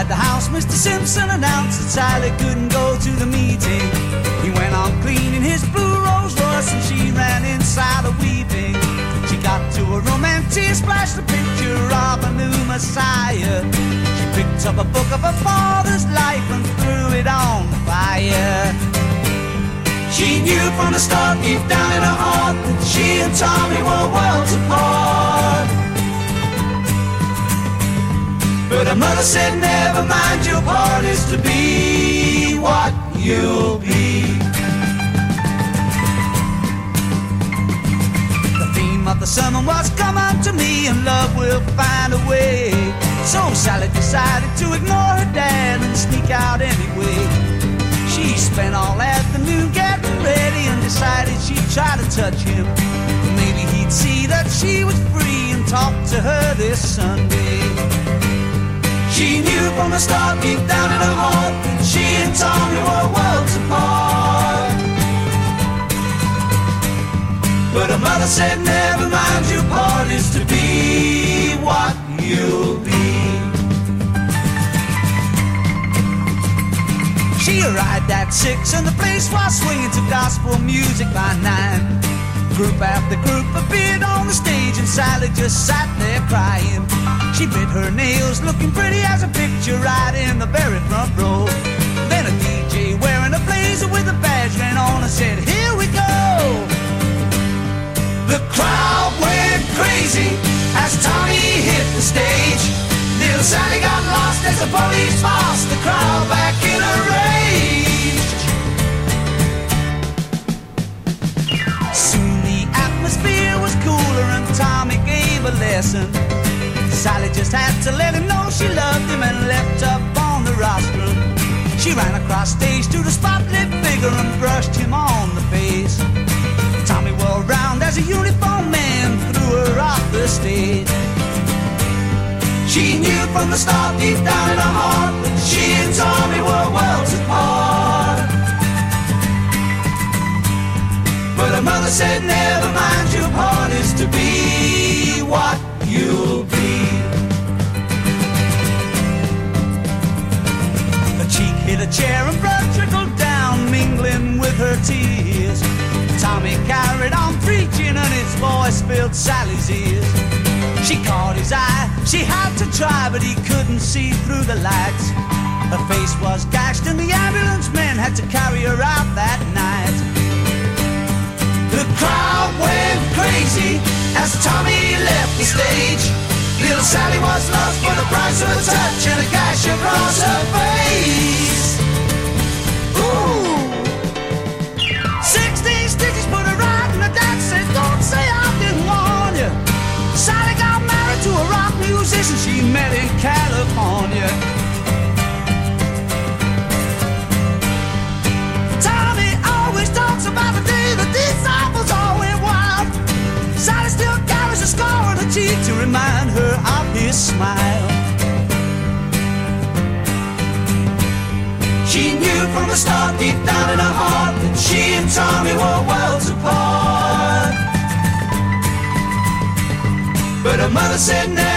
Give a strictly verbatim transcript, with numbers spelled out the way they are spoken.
the house, Mister Simpson announced that Sally couldn't go to the meeting. He went on cleaning his blue Rolls Royce and she ran inside a weeping. She got to a room and tears splashed the picture of a new Messiah. She picked up a book of her father's life and threw it on the fire. She knew from the start, deep down in her heart, that she and Tommy were worlds apart. But her mother said, never mind, your part is to be what you'll be. The theme of the sermon was, come unto me and love will find a way. So Sally decided to ignore her dad and sneak out anyway. She spent all afternoon getting ready and decided she'd try to touch him. Maybe he'd see that she was free and talk to her this Sunday. She knew from the start, deep down in her heart, that she and Tommy were worlds apart. But her mother said, never mind, your part is to be what you'll be. She arrived at six and the place was swinging to gospel music by nine. Group after group appeared on the stage and Sally just sat there crying. She bit her nails, looking pretty as a picture right in the very front row. Then a D J wearing a blazer with a badge ran on and said, here we go. The crowd went crazy as Tommy hit the stage. Little Sally got lost as the police tossed the crowd back in a rage. Soon the atmosphere was cooler and Tommy gave a lesson. Sally just had to let him know she loved him and leapt up on the rostrum. She ran across stage to the spotlit figure and brushed him on the face. Tommy whirled round as a uniformed man threw her off the stage. She knew from the start, deep down in her heart, that she and Tommy were worlds apart. But her mother said, never mind, your part is to be what you'll be. Her cheek hit a chair and blood trickled down, mingling with her tears. Tommy carried on preaching and his voice filled Sally's ears. She caught his eye, she had to try, but he couldn't see through the lights. Her face was gashed and the ambulance men had to carry her out that night. The crowd went crazy as Tommy left the stage. Little Sally was lost for the price of a touch and a gash across her face. Ooh! Sixteen stitches put her right in the dad said, don't say I didn't warn you. Sally got married to a rock musician she met in California. Tommy always talks about the day the disciples all went wild. Sally still carries a scar on her cheek to remind her of his smile. She knew from the start, deep down in her heart, that she and Tommy were worlds apart. But her mother said, no.